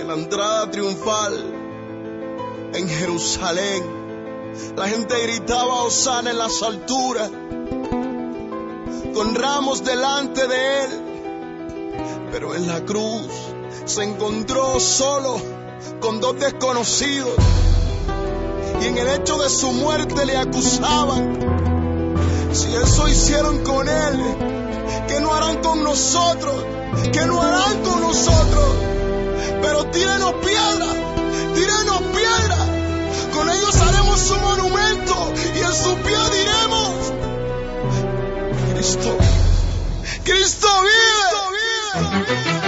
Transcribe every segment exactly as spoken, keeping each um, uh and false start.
en la entrada triunfal, en Jerusalén, la gente gritaba Hosana en las alturas, con ramos delante de él. Pero en la cruz se encontró solo con dos desconocidos, y en el hecho de su muerte le acusaban. Si eso hicieron con él, ¿qué no harán con nosotros? ¿Qué no harán con nosotros? Pero tírenos piedra, tírenos piedra. Con ellos haremos un monumento y en su pie diremos: Cristo, Cristo vive.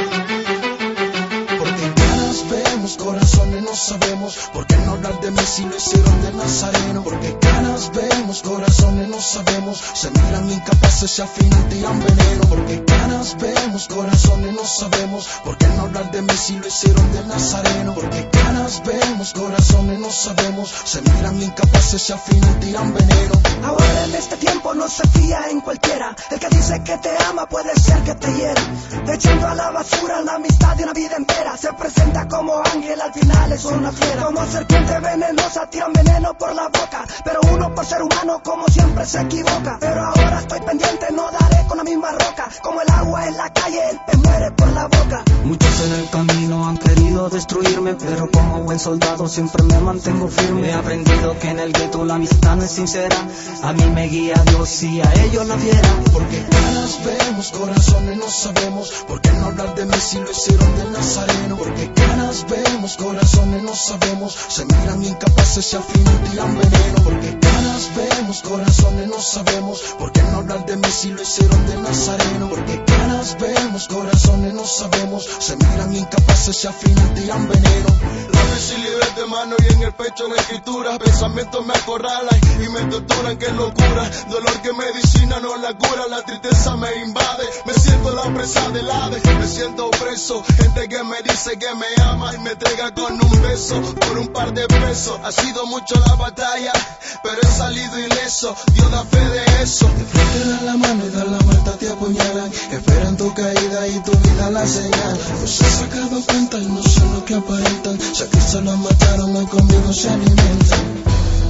Porque caras vemos, corazones no sabemos. ¿Por qué no hablar de mí si lo hicieron de Nazareno? Porque caras vemos, corazones no sabemos. Se miran incapaces y al final tiran veneno. Porque caras vemos, corazones no sabemos. ¿Por qué no hablar de mí si lo hicieron de Nazareno? Porque caras vemos, corazones no sabemos. Se miran incapaces y al final tiran veneno. Ahora en este tiempo no se fía en cualquiera. El que dice que te ama puede ser que te hiera, echando a la basura la amistad de una vida entera. Se presenta como ángel, al final es una fiera. Como serpiente venenosa tiran veneno por la boca, pero uno por ser humano como siempre se equivoca. Pero ahora estoy pendiente, no daré con la misma roca. Como el agua en la calle, el pez muere por la boca. Muchos en el camino han querido destruirme, pero como buen soldado siempre me mantengo firme. He aprendido que en el gueto la amistad no es sincera. A mí me guía Dios y a ellos la fiera. Porque caras vemos, corazones no sabemos. ¿Por qué no hablar de mí si lo hicieron de Nazareno? Porque caras vemos, corazones no sabemos. Se miran incapaces y al final tiran veneno. Porque caras vemos, corazones no sabemos. ¿Por qué no hablar de mí si lo hicieron de Nazareno? Porque caras vemos, corazones no sabemos. Se miran incapaces y al final tiran veneno. Lápiz y libres de mano y en el pecho en escritura. Pensamientos me acorralan y me torturan, qué locura. Dolor que medicina no la cura, la tristeza me invade. Me siento la presa del Hades, me siento preso. Gente que me dice que me ama y me entrega con un beso por un par de pesos. Ha sido mucho la batalla, pero he salido ileso. Dios da fe de eso. De frente da la mano y da la vuelta te apuñalan. Esperan tu caída y tu vida la señal. No se han sacado cuenta y no son lo que aparentan. Si a Cristo lo mataron, hoy conmigo se alimentan.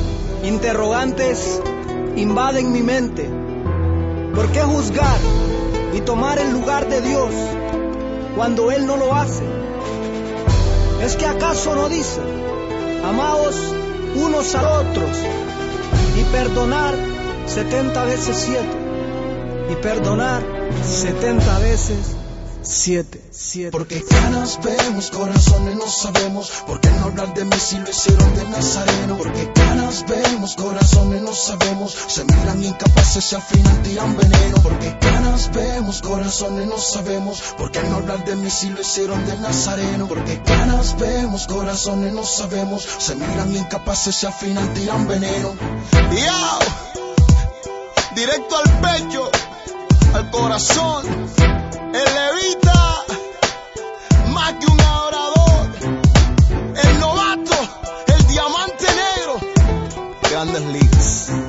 Interrogantes invaden mi mente. ¿Por qué juzgar y tomar el lugar de Dios cuando Él no lo hace? ¿Es que acaso no dice: amaos unos a otros y perdonar setenta veces siete? Y perdonar setenta veces siete, siete. Porque caras vemos, corazones no sabemos. ¿Por qué no hablar de mí si lo hicieron de Nazareno? Porque caras vemos, corazones no sabemos. Se miran incapaces y al final tiran veneno. Porque caras vemos, corazones no sabemos. ¿Por qué no hablar de mí si lo hicieron de Nazareno? Porque caras vemos, corazones no sabemos. Se miran incapaces y al final tiran veneno. Yo, directo al pecho, al corazón. El levita, más que un adorador. El novato, el diamante negro. Grandes ligas.